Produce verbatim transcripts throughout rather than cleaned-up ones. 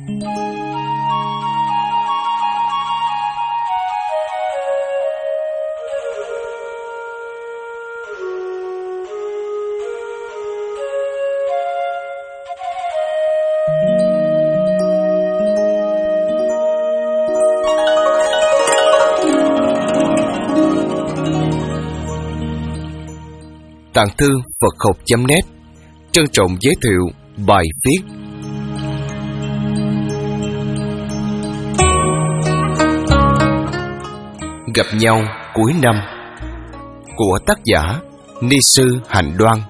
Tạng thư Phật học chấm net trân trọng giới thiệu bài viết Gặp nhau cuối năm của tác giả Ni sư Hạnh Đoan.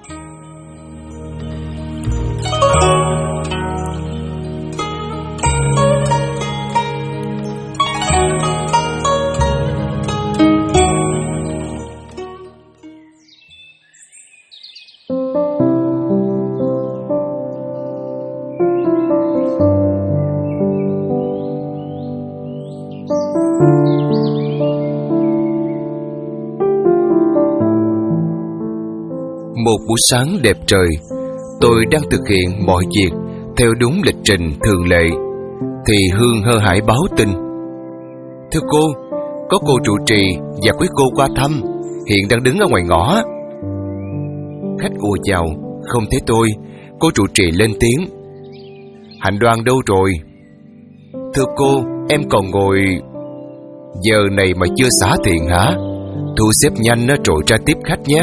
Một buổi sáng đẹp trời, tôi đang thực hiện mọi việc theo đúng lịch trình thường lệ, thì Hương hơ hải báo tin: "Thưa cô, có cô trụ trì và quý cô qua thăm, hiện đang đứng ở ngoài ngõ." Khách ùa chào, không thấy tôi, cô trụ trì lên tiếng: "Hạnh Đoan đâu rồi?" "Thưa cô, em còn ngồi..." "Giờ này mà chưa xả thiền hả? Thu xếp nhanh rồi ra tiếp khách nhé."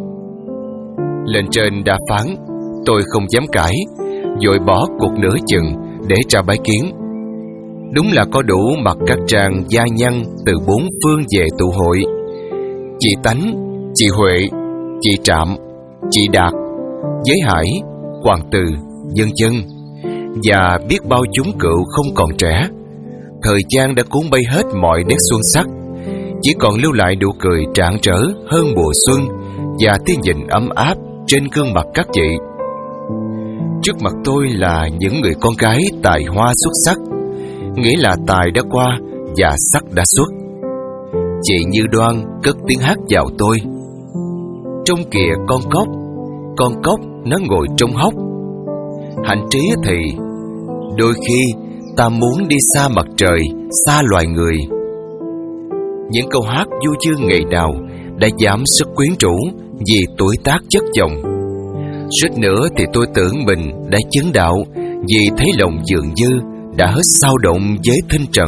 Lên trên đã phán, tôi không dám cãi, vội bỏ cuộc nửa chừng để ra bái kiến. Đúng là có đủ mặt các tràng gia nhân từ bốn phương về tụ hội: chị Tánh, chị Huệ, chị Trạm, chị Đạt, Giới Hải, Hoàng Từ, vân vân, và biết bao chúng cựu không còn trẻ. Thời gian đã cuốn bay hết mọi nét xuân sắc, chỉ còn lưu lại nụ cười rạng rỡ hơn mùa xuân và tia nhìn ấm áp trên gương mặt các chị. Trước mặt tôi là những người con gái tài hoa xuất sắc, nghĩa là tài đã qua và sắc đã xuất. Chị Như Đoan cất tiếng hát chào tôi: "Trong kìa con cóc, con cóc nó ngồi trong hốc." Hạnh Trí thì: "Đôi khi ta muốn đi xa mặt trời, xa loài người." Những câu hát du dương ngày nào đã giảm sức quyến rũ vì tuổi tác chất chồng. Suýt nữa thì tôi tưởng mình đã chứng đạo, vì thấy lòng dường như đã hết sao động với thinh trần.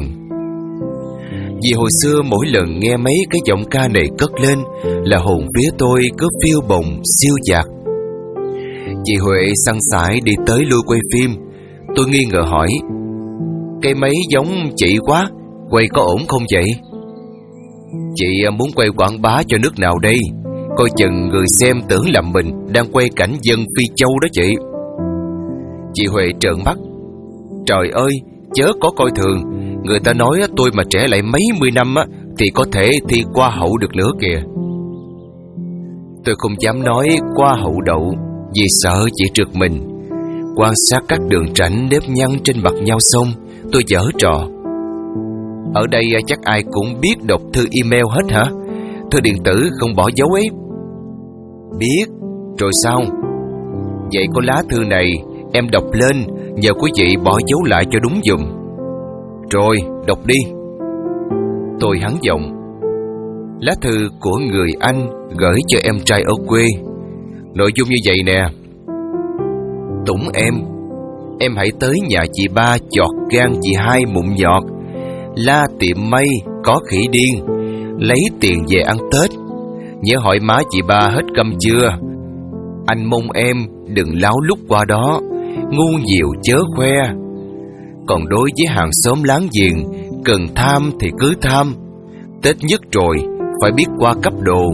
Vì hồi xưa mỗi lần nghe mấy cái giọng ca này cất lên là hồn vía tôi cứ phiêu bồng siêu dạt. Chị Huệ săn sải đi tới lui quay phim. Tôi nghi ngờ hỏi: "Cây máy giống chị quá, quay có ổn không vậy?" "Chị muốn quay quảng bá cho nước nào đây? Coi chừng người xem tưởng là mình đang quay cảnh dân Phi Châu đó chị." Chị Huệ trợn mắt: "Trời ơi, chớ có coi thường. Người ta nói tôi mà trẻ lại mấy mươi năm á thì có thể thi qua hậu được nữa kìa." Tôi không dám nói qua hậu đậu vì sợ chị trượt mình. Quan sát các đường rãnh nếp nhăn trên mặt nhau xong, tôi giở trò: "Ở đây chắc ai cũng biết đọc thư email hết hả? Thư điện tử không bỏ dấu ấy." "Biết. Rồi sao?" "Vậy có lá thư này, em đọc lên, nhờ quý vị bỏ dấu lại cho đúng giùm." "Rồi, đọc đi." Tôi hắn giọng: "Lá thư của người anh gửi cho em trai ở quê. Nội dung như vậy nè: Tủng em, em hãy tới nhà chị ba chọt gan chị hai mụn nhọt, la tiệm mây có khỉ điên, lấy tiền về ăn Tết. Nhớ hỏi má chị ba hết câm chưa. Anh mong em đừng láo lúc qua đó, ngu nhiều chớ khoe. Còn đối với hàng xóm láng giềng, cần tham thì cứ tham. Tết nhất rồi, phải biết qua cấp đồ."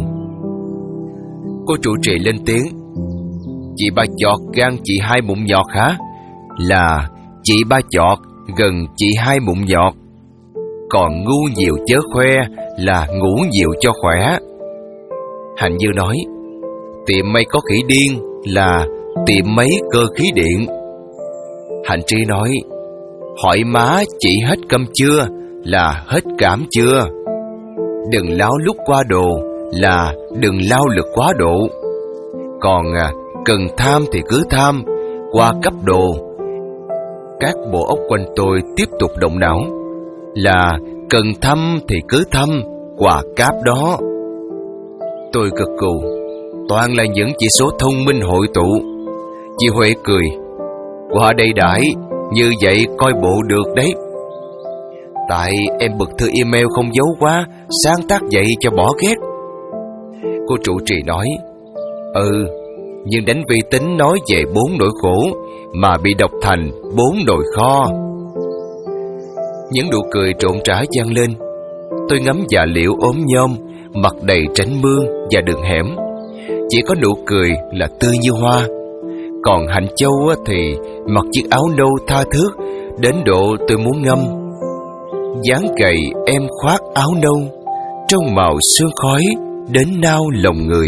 Cô trụ trì lên tiếng: "Chị ba chọt gan chị hai mụn nhọt hả? Là chị ba chọt gần chị hai mụn nhọt. Còn ngu nhiều chớ khoe là ngủ nhiều cho khỏe." Hạnh Như nói: "Tiệm mây có khỉ điên là tiệm mấy cơ khí điện." Hạnh Trí nói: "Hỏi má chị hết câm chưa là hết cảm chưa. Đừng láo lúc qua đồ là đừng lao lực quá độ. Còn à, cần tham thì cứ tham, qua cấp đồ. các bộ óc quanh tôi tiếp tục động não. Là cần thăm thì cứ thăm, quà cáp đó. Tôi gật gù. Toàn là những chỉ số thông minh hội tụ. Chị Huệ cười. Qua đây đãi, như vậy coi bộ được đấy. Tại em bực thư email không giấu quá, sáng tác vậy cho bỏ ghét. Cô trụ trì nói. Ừ, nhưng đánh vi tính nói về bốn nỗi khổ mà bị đọc thành bốn nồi kho. Những nụ cười trộn trã vang lên. Tôi ngắm già Liễu ốm nhom, mặt đầy tránh mương và đường hẻm. Chỉ có nụ cười là tươi như hoa. Còn Hạnh Châu thì mặc chiếc áo nâu tha thướt đến độ tôi muốn ngâm. Dáng gầy em khoác áo nâu, trong màu sương khói đến nao lòng người.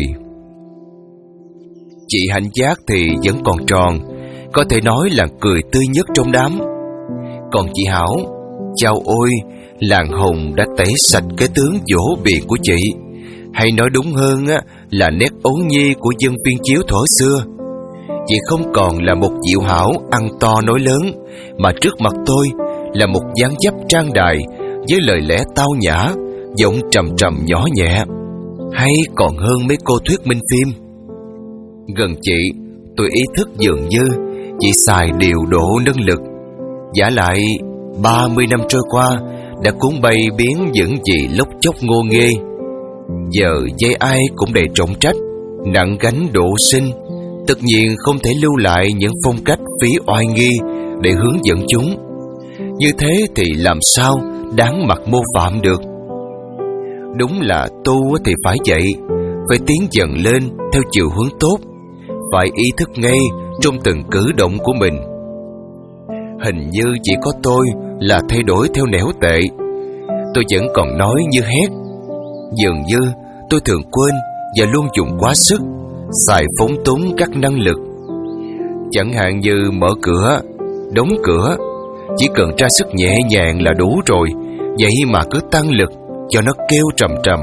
Chị Hạnh Giác thì vẫn còn tròn, có thể nói là cười tươi nhất trong đám. Còn chị Hảo, chao ôi, làng hồng đã tẩy sạch cái tướng vỗ biền của chị. Hay nói đúng hơn á, là nét ấu nhi của dân viên chiếu thuở xưa. Chị không còn là một diệu hảo ăn to nói lớn, mà trước mặt tôi là một dáng dấp trang đài với lời lẽ tao nhã, giọng trầm trầm nhỏ nhẹ. Hay còn hơn mấy cô thuyết minh phim. Gần chị, tôi ý thức dường như chị xài điều độ năng lực. Giả lại ba mươi năm trôi qua đã cuốn bay biến những gì lốc chốc ngô nghê. Giờ dây ai cũng đầy trọng trách, nặng gánh độ sinh, tất nhiên không thể lưu lại những phong cách phí oai nghi để hướng dẫn chúng. Như thế thì làm sao đáng mặt mô phạm được. Đúng là tu thì phải vậy, phải tiến dần lên theo chiều hướng tốt, phải ý thức ngay trong từng cử động của mình. Hình như chỉ có tôi là thay đổi theo nẻo tệ. Tôi vẫn còn nói như hét. Dường như tôi thường quên và luôn dùng quá sức, xài phóng túng các năng lực. Chẳng hạn như mở cửa, đóng cửa, chỉ cần ra sức nhẹ nhàng là đủ rồi. Vậy mà cứ tăng lực cho nó kêu trầm trầm.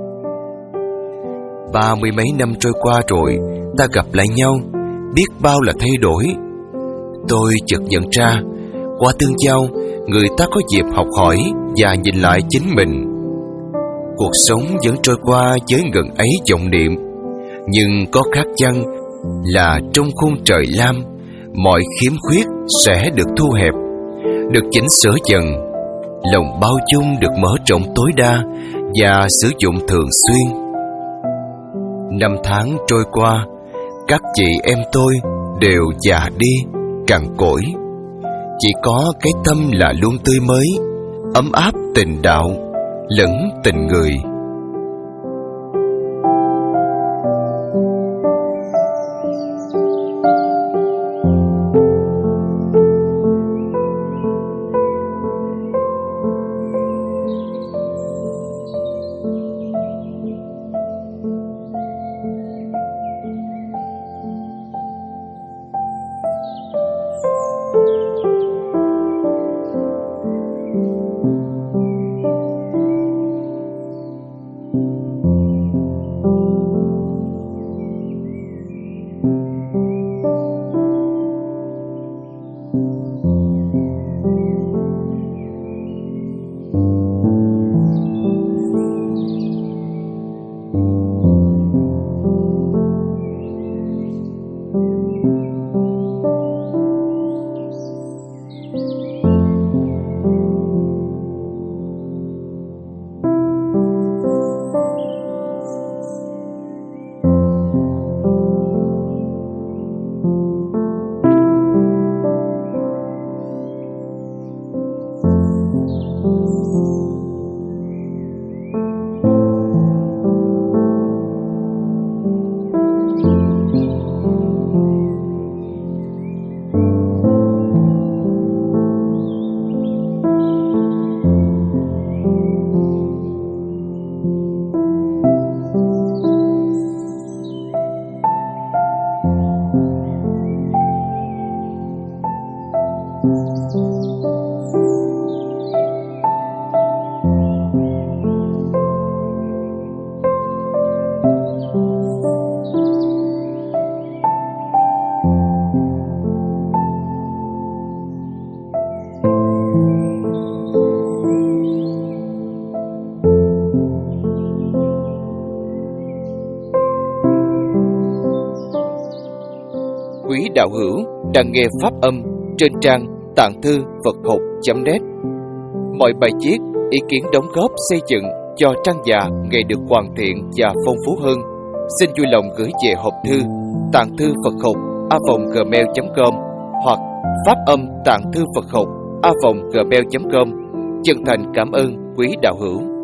Ba mươi mấy năm trôi qua rồi, ta gặp lại nhau, biết bao là thay đổi. Tôi chợt nhận ra, qua tương giao, người ta có dịp học hỏi và nhìn lại chính mình. Cuộc sống vẫn trôi qua với ngần ấy vọng niệm, nhưng có khác chăng là trong khung trời lam, mọi khiếm khuyết sẽ được thu hẹp, được chỉnh sửa dần, lòng bao dung được mở rộng tối đa và sử dụng thường xuyên. Năm tháng trôi qua, các chị em tôi đều già đi, cằn cỗi. Chỉ có cái tâm là luôn tươi mới, ấm áp tình đạo, lẫn tình người. Quý đạo hữu đang nghe pháp âm trên trang tạng thư Phật học chấm net. Mọi bài viết, ý kiến đóng góp xây dựng cho trang già ngày được hoàn thiện và phong phú hơn, xin vui lòng gửi về hộp thư tạng thư Phật học a còng gmail chấm com hoặc pháp âm tạng thư Phật học a còng gmail chấm com. Chân thành cảm ơn quý đạo hữu.